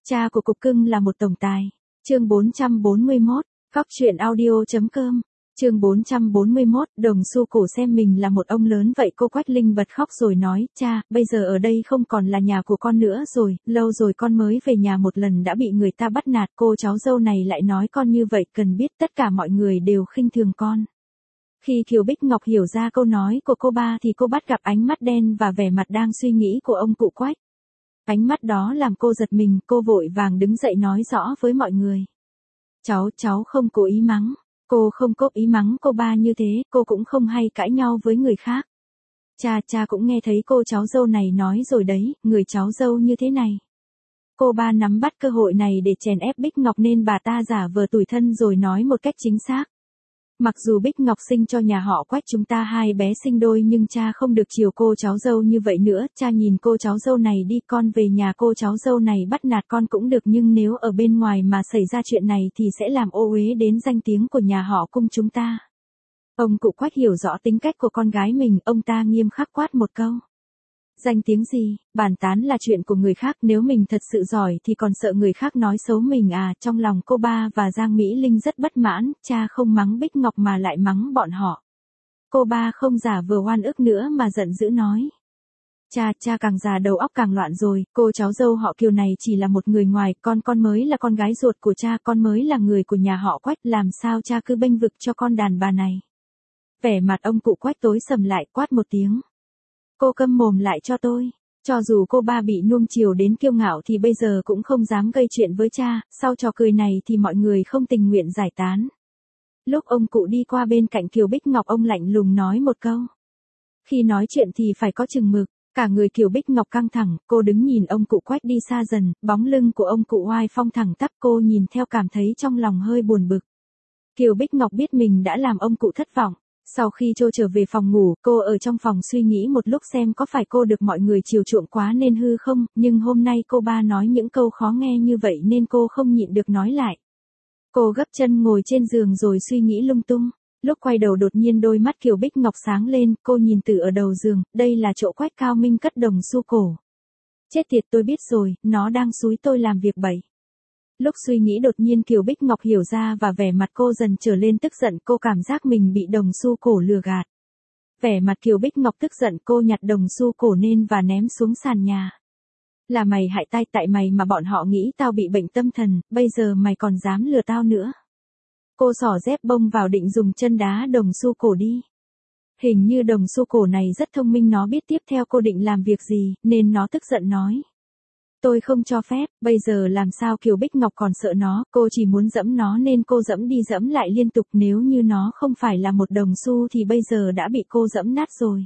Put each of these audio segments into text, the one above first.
Cha của cục cưng là một tổng tài. Chương 441, Cóc truyện audio.com. Chương 441, đồng xu cổ xem mình là một ông lớn vậy. Cô Quách Linh bật khóc rồi nói, cha, bây giờ ở đây không còn là nhà của con nữa rồi, lâu rồi con mới về nhà một lần đã bị người ta bắt nạt. Cô cháu dâu này lại nói con như vậy, cần biết tất cả mọi người đều khinh thường con. Khi Kiều Bích Ngọc hiểu ra câu nói của cô ba thì cô bắt gặp ánh mắt đen và vẻ mặt đang suy nghĩ của ông cụ Quách. Ánh mắt đó làm cô giật mình, cô vội vàng đứng dậy nói rõ với mọi người. Cháu không cố ý mắng. Cô không cố ý mắng cô ba như thế, cô cũng không hay cãi nhau với người khác. Cha cũng nghe thấy cô cháu dâu này nói rồi đấy, người cháu dâu như thế này. Cô ba nắm bắt cơ hội này để chèn ép Bích Ngọc nên bà ta giả vờ tủi thân rồi nói một cách chính xác. Mặc dù Bích Ngọc sinh cho nhà họ Quách chúng ta hai bé sinh đôi nhưng cha không được chiều cô cháu dâu như vậy nữa. Cha nhìn cô cháu dâu này đi, con về nhà cô cháu dâu này bắt nạt con cũng được nhưng nếu ở bên ngoài mà xảy ra chuyện này thì sẽ làm ô uế đến danh tiếng của nhà họ Cung chúng ta. Ông cụ Quách hiểu rõ tính cách của con gái mình, ông ta nghiêm khắc quát một câu. Danh tiếng gì, bàn tán là chuyện của người khác, nếu mình thật sự giỏi thì còn sợ người khác nói xấu mình à. Trong lòng cô ba và Giang Mỹ Linh rất bất mãn, cha không mắng Bích Ngọc mà lại mắng bọn họ. Cô ba không giả vờ oan ức nữa mà giận dữ nói. Cha càng già đầu óc càng loạn rồi, cô cháu dâu họ Kiều này chỉ là một người ngoài, con mới là con gái ruột của cha, con mới là người của nhà họ Quách, làm sao cha cứ bênh vực cho con đàn bà này. Vẻ mặt ông cụ Quách tối sầm lại, quát một tiếng. Cô câm mồm lại cho tôi. Cho dù cô ba bị nuông chiều đến kiêu ngạo thì bây giờ cũng không dám gây chuyện với cha, sau trò cười này thì mọi người không tình nguyện giải tán. Lúc ông cụ đi qua bên cạnh Kiều Bích Ngọc ông lạnh lùng nói một câu. Khi nói chuyện thì phải có chừng mực, cả người Kiều Bích Ngọc căng thẳng, cô đứng nhìn ông cụ Quách đi xa dần, bóng lưng của ông cụ oai phong thẳng tắp, cô nhìn theo cảm thấy trong lòng hơi buồn bực. Kiều Bích Ngọc biết mình đã làm ông cụ thất vọng. Sau khi Trô trở về phòng ngủ, cô ở trong phòng suy nghĩ một lúc xem có phải cô được mọi người chiều chuộng quá nên hư không, nhưng hôm nay cô ba nói những câu khó nghe như vậy nên cô không nhịn được nói lại. Cô gấp chân ngồi trên giường rồi suy nghĩ lung tung. Lúc quay đầu đột nhiên đôi mắt Kiều Bích Ngọc sáng lên, cô nhìn từ ở đầu giường, đây là chỗ Quách Cao Minh cất đồng xu cổ. Chết tiệt, tôi biết rồi, nó đang xúi tôi làm việc bậy. Lúc suy nghĩ đột nhiên Kiều Bích Ngọc hiểu ra và vẻ mặt cô dần trở lên tức giận, cô cảm giác mình bị đồng xu cổ lừa gạt. Vẻ mặt Kiều Bích Ngọc tức giận, cô nhặt đồng xu cổ lên và ném xuống sàn nhà. Là mày hại tại mày mà bọn họ nghĩ tao bị bệnh tâm thần, bây giờ mày còn dám lừa tao nữa. Cô xỏ dép bông vào định dùng chân đá đồng xu cổ đi. Hình như đồng xu cổ này rất thông minh, nó biết tiếp theo cô định làm việc gì, nên nó tức giận nói. Tôi không cho phép, bây giờ làm sao Kiều Bích Ngọc còn sợ nó, cô chỉ muốn dẫm nó nên cô dẫm đi dẫm lại liên tục, nếu như nó không phải là một đồng xu thì bây giờ đã bị cô dẫm nát rồi.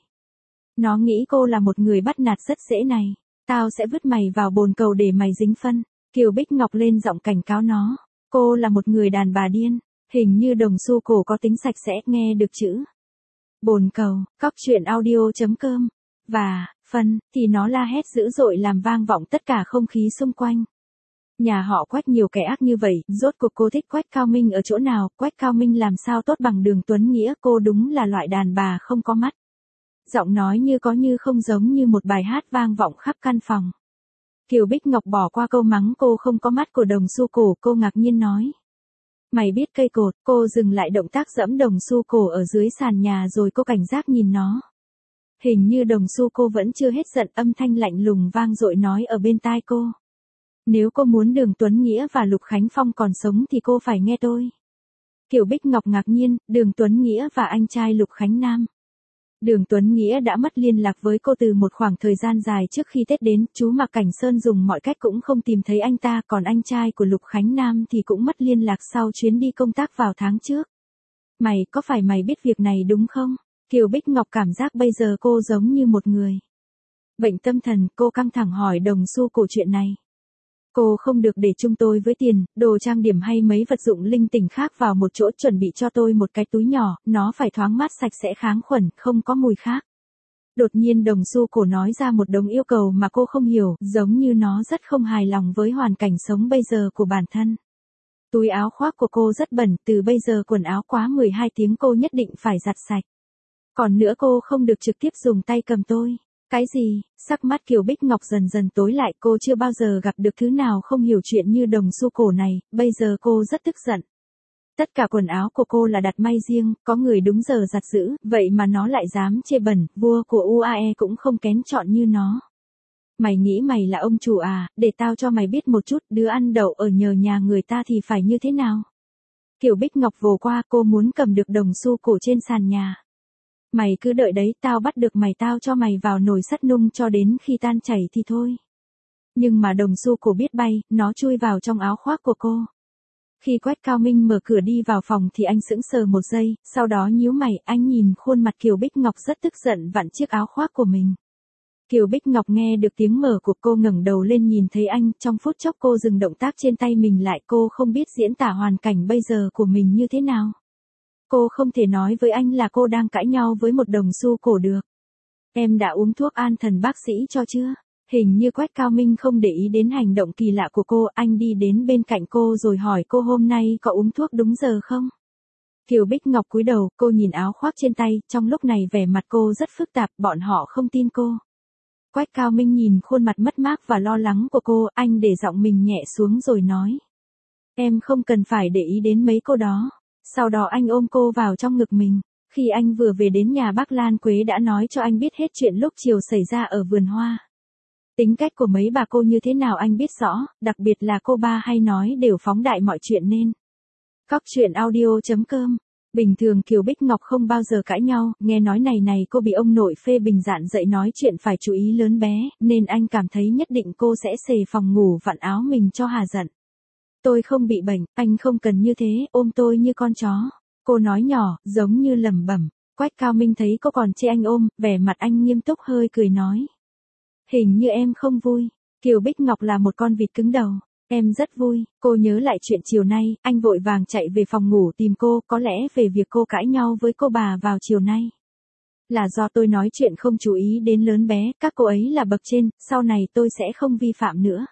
Nó nghĩ cô là một người bắt nạt rất dễ này, tao sẽ vứt mày vào bồn cầu để mày dính phân. Kiều Bích Ngọc lên giọng cảnh cáo nó, cô là một người đàn bà điên, hình như đồng xu cổ có tính sạch sẽ, nghe được chữ bồn cầu, Cóc truyện audio.com. Và, phân, thì nó la hét dữ dội làm vang vọng tất cả không khí xung quanh. Nhà họ Quách nhiều kẻ ác như vậy, rốt cuộc cô thích Quách Cao Minh ở chỗ nào, Quách Cao Minh làm sao tốt bằng Đường Tuấn Nghĩa, cô đúng là loại đàn bà không có mắt. Giọng nói như có như không giống như một bài hát vang vọng khắp căn phòng. Kiều Bích Ngọc bỏ qua câu mắng cô không có mắt của đồng xu cổ, cô ngạc nhiên nói. Mày biết cây cột, cô dừng lại động tác dẫm đồng xu cổ ở dưới sàn nhà rồi cô cảnh giác nhìn nó. Hình như đồng xu cô vẫn chưa hết giận, âm thanh lạnh lùng vang dội nói ở bên tai cô. Nếu cô muốn Đường Tuấn Nghĩa và Lục Khánh Phong còn sống thì cô phải nghe tôi. Kiều Bích Ngọc ngạc nhiên, Đường Tuấn Nghĩa và anh trai Lục Khánh Nam. Đường Tuấn Nghĩa đã mất liên lạc với cô từ một khoảng thời gian dài trước khi Tết đến, chú Mạc Cảnh Sơn dùng mọi cách cũng không tìm thấy anh ta, còn anh trai của Lục Khánh Nam thì cũng mất liên lạc sau chuyến đi công tác vào tháng trước. Có phải mày biết việc này đúng không? Kiều Bích Ngọc cảm giác bây giờ cô giống như một người bệnh tâm thần, cô căng thẳng hỏi đồng xu cổ chuyện này. Cô không được để chung tôi với tiền, đồ trang điểm hay mấy vật dụng linh tinh khác vào một chỗ, chuẩn bị cho tôi một cái túi nhỏ, nó phải thoáng mát sạch sẽ kháng khuẩn, không có mùi khác. Đột nhiên đồng xu cổ nói ra một đống yêu cầu mà cô không hiểu, giống như nó rất không hài lòng với hoàn cảnh sống bây giờ của bản thân. Túi áo khoác của cô rất bẩn, từ bây giờ quần áo quá 12 tiếng cô nhất định phải giặt sạch. Còn nữa cô không được trực tiếp dùng tay cầm tôi. Cái gì? Sắc mắt Kiều Bích Ngọc dần dần tối lại, cô chưa bao giờ gặp được thứ nào không hiểu chuyện như đồng xu cổ này, bây giờ cô rất tức giận. Tất cả quần áo của cô là đặt may riêng, có người đúng giờ giặt giũ, vậy mà nó lại dám chê bẩn, vua của UAE cũng không kén chọn như nó. Mày nghĩ mày là ông chủ à, để tao cho mày biết một chút, đứa ăn đậu ở nhờ nhà người ta thì phải như thế nào. Kiều Bích Ngọc vồ qua, cô muốn cầm được đồng xu cổ trên sàn nhà. Mày cứ đợi đấy, tao bắt được mày tao cho mày vào nồi sắt nung cho đến khi tan chảy thì thôi. Nhưng mà đồng xu cổ biết bay, nó chui vào trong áo khoác của cô. Khi Quách Cao Minh mở cửa đi vào phòng thì anh sững sờ một giây, sau đó nhíu mày, anh nhìn khuôn mặt Kiều Bích Ngọc rất tức giận vặn chiếc áo khoác của mình. Kiều Bích Ngọc nghe được tiếng mở của cô ngẩng đầu lên nhìn thấy anh, trong phút chốc cô dừng động tác trên tay mình lại, cô không biết diễn tả hoàn cảnh bây giờ của mình như thế nào. Cô không thể nói với anh là cô đang cãi nhau với một đồng xu cổ được. Em đã uống thuốc an thần bác sĩ cho chưa? Hình như Quách Cao Minh không để ý đến hành động kỳ lạ của cô, anh đi đến bên cạnh cô rồi hỏi cô hôm nay có uống thuốc đúng giờ không? Kiều Bích Ngọc cúi đầu, cô nhìn áo khoác trên tay, trong lúc này vẻ mặt cô rất phức tạp, bọn họ không tin cô. Quách Cao Minh nhìn khuôn mặt mất mát và lo lắng của cô, anh để giọng mình nhẹ xuống rồi nói. Em không cần phải để ý đến mấy cô đó. Sau đó anh ôm cô vào trong ngực mình. Khi anh vừa về đến nhà bác Lan Quế đã nói cho anh biết hết chuyện lúc chiều xảy ra ở vườn hoa. Tính cách của mấy bà cô như thế nào anh biết rõ, đặc biệt là cô ba hay nói đều phóng đại mọi chuyện nên. Cóc truyện audio.com. Bình thường Kiều Bích Ngọc không bao giờ cãi nhau, nghe nói này cô bị ông nội phê bình dạn dạy nói chuyện phải chú ý lớn bé, nên anh cảm thấy nhất định cô sẽ xề phòng ngủ vặn áo mình cho hà giận. Tôi không bị bệnh, anh không cần như thế, ôm tôi như con chó. Cô nói nhỏ, giống như lẩm bẩm. Quách Cao Minh thấy cô còn chê anh ôm, vẻ mặt anh nghiêm túc hơi cười nói. Hình như em không vui. Kiều Bích Ngọc là một con vịt cứng đầu. Em rất vui. Cô nhớ lại chuyện chiều nay, anh vội vàng chạy về phòng ngủ tìm cô, có lẽ về việc cô cãi nhau với cô bà vào chiều nay. Là do tôi nói chuyện không chú ý đến lớn bé, các cô ấy là bậc trên, sau này tôi sẽ không vi phạm nữa.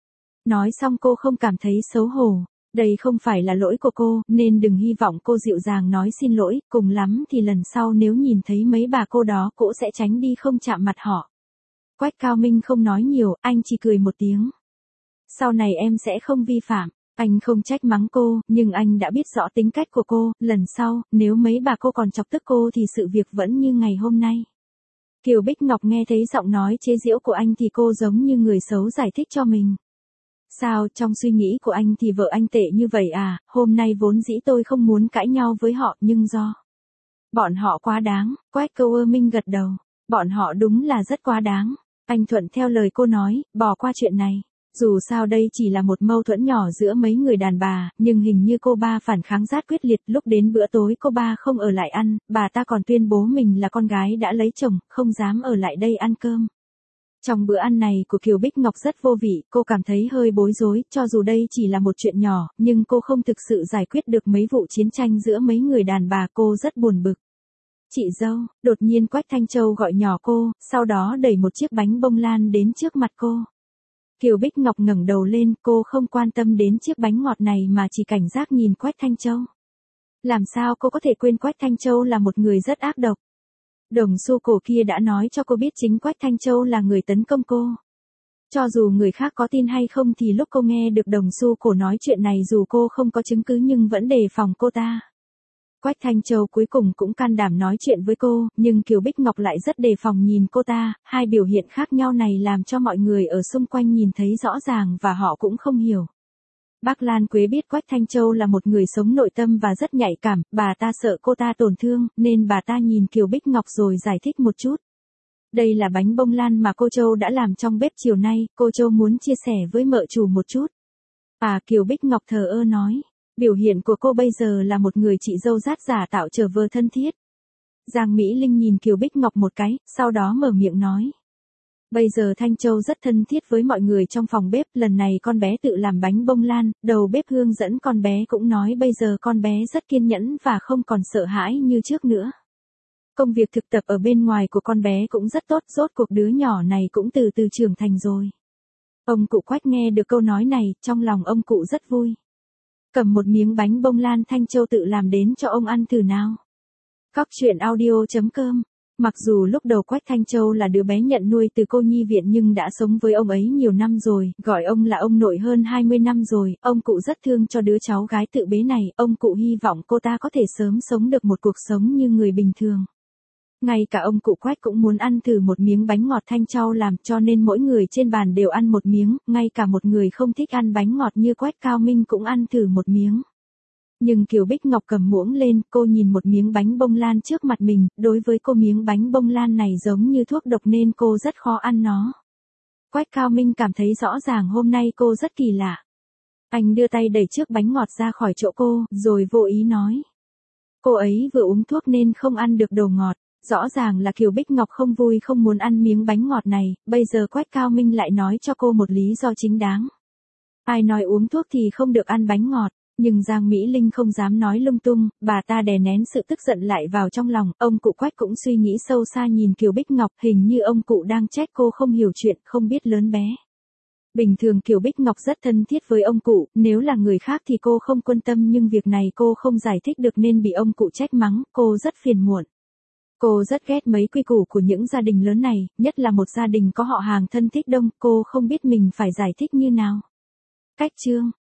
Nói xong cô không cảm thấy xấu hổ. Đây không phải là lỗi của cô, nên đừng hy vọng cô dịu dàng nói xin lỗi, cùng lắm thì lần sau nếu nhìn thấy mấy bà cô đó cô sẽ tránh đi không chạm mặt họ. Quách Cao Minh không nói nhiều, anh chỉ cười một tiếng. Sau này em sẽ không vi phạm. Anh không trách mắng cô, nhưng anh đã biết rõ tính cách của cô, lần sau, nếu mấy bà cô còn chọc tức cô thì sự việc vẫn như ngày hôm nay. Kiều Bích Ngọc nghe thấy giọng nói chế giễu của anh thì cô giống như người xấu giải thích cho mình. Sao, trong suy nghĩ của anh thì vợ anh tệ như vậy à, hôm nay vốn dĩ tôi không muốn cãi nhau với họ nhưng do bọn họ quá đáng. Quách Câu Minh gật đầu. Bọn họ đúng là rất quá đáng. Anh thuận theo lời cô nói, bỏ qua chuyện này. Dù sao đây chỉ là một mâu thuẫn nhỏ giữa mấy người đàn bà, nhưng hình như cô ba phản kháng rất quyết liệt. Lúc đến bữa tối cô ba không ở lại ăn, bà ta còn tuyên bố mình là con gái đã lấy chồng, không dám ở lại đây ăn cơm. Trong bữa ăn này của Kiều Bích Ngọc rất vô vị, cô cảm thấy hơi bối rối, cho dù đây chỉ là một chuyện nhỏ, nhưng cô không thực sự giải quyết được mấy vụ chiến tranh giữa mấy người đàn bà, cô rất buồn bực. Chị dâu, đột nhiên Quách Thanh Châu gọi nhỏ cô, sau đó đẩy một chiếc bánh bông lan đến trước mặt cô. Kiều Bích Ngọc ngẩng đầu lên, cô không quan tâm đến chiếc bánh ngọt này mà chỉ cảnh giác nhìn Quách Thanh Châu. Làm sao cô có thể quên Quách Thanh Châu là một người rất ác độc. Đồng xu cổ kia đã nói cho cô biết chính Quách Thanh Châu là người tấn công cô. Cho dù người khác có tin hay không thì lúc cô nghe được đồng xu cổ nói chuyện này dù cô không có chứng cứ nhưng vẫn đề phòng cô ta. Quách Thanh Châu cuối cùng cũng can đảm nói chuyện với cô, nhưng Kiều Bích Ngọc lại rất đề phòng nhìn cô ta, hai biểu hiện khác nhau này làm cho mọi người ở xung quanh nhìn thấy rõ ràng và họ cũng không hiểu. Bác Lan Quế biết Quách Thanh Châu là một người sống nội tâm và rất nhạy cảm, bà ta sợ cô ta tổn thương, nên bà ta nhìn Kiều Bích Ngọc rồi giải thích một chút. Đây là bánh bông lan mà cô Châu đã làm trong bếp chiều nay, cô Châu muốn chia sẻ với mợ chủ một chút. Kiều Bích Ngọc thờ ơ nói. Biểu hiện của cô bây giờ là một người chị dâu rát giả tạo trở vờ thân thiết. Giang Mỹ Linh nhìn Kiều Bích Ngọc một cái, sau đó mở miệng nói. Bây giờ Thanh Châu rất thân thiết với mọi người trong phòng bếp, lần này con bé tự làm bánh bông lan, đầu bếp hướng dẫn con bé cũng nói bây giờ con bé rất kiên nhẫn và không còn sợ hãi như trước nữa. Công việc thực tập ở bên ngoài của con bé cũng rất tốt, rốt cuộc đứa nhỏ này cũng từ từ trưởng thành rồi. Ông cụ Quách nghe được câu nói này, trong lòng ông cụ rất vui. Cầm một miếng bánh bông lan Thanh Châu tự làm đến cho ông ăn thử nào. Cóc truyện audio.com Mặc dù lúc đầu Quách Thanh Châu là đứa bé nhận nuôi từ cô nhi viện nhưng đã sống với ông ấy nhiều năm rồi, gọi ông là ông nội hơn 20 năm rồi, ông cụ rất thương cho đứa cháu gái tự bế này, ông cụ hy vọng cô ta có thể sớm sống được một cuộc sống như người bình thường. Ngay cả ông cụ Quách cũng muốn ăn thử một miếng bánh ngọt Thanh Châu làm cho nên mỗi người trên bàn đều ăn một miếng, ngay cả một người không thích ăn bánh ngọt như Quách Cao Minh cũng ăn thử một miếng. Nhưng Kiều Bích Ngọc cầm muỗng lên, cô nhìn một miếng bánh bông lan trước mặt mình, đối với cô miếng bánh bông lan này giống như thuốc độc nên cô rất khó ăn nó. Quách Cao Minh cảm thấy rõ ràng hôm nay cô rất kỳ lạ. Anh đưa tay đẩy chiếc bánh ngọt ra khỏi chỗ cô, rồi vô ý nói. Cô ấy vừa uống thuốc nên không ăn được đồ ngọt. Rõ ràng là Kiều Bích Ngọc không vui không muốn ăn miếng bánh ngọt này, bây giờ Quách Cao Minh lại nói cho cô một lý do chính đáng. Ai nói uống thuốc thì không được ăn bánh ngọt, nhưng Giang Mỹ Linh không dám nói lung tung, bà ta đè nén sự tức giận lại vào trong lòng, ông cụ Quách cũng suy nghĩ sâu xa nhìn Kiều Bích Ngọc, hình như ông cụ đang trách cô không hiểu chuyện, không biết lớn bé. Bình thường Kiều Bích Ngọc rất thân thiết với ông cụ, nếu là người khác thì cô không quan tâm nhưng việc này cô không giải thích được nên bị ông cụ trách mắng, cô rất phiền muộn. Cô rất ghét mấy quy củ của những gia đình lớn này, nhất là một gia đình có họ hàng thân thích đông, cô không biết mình phải giải thích như nào. Cách chương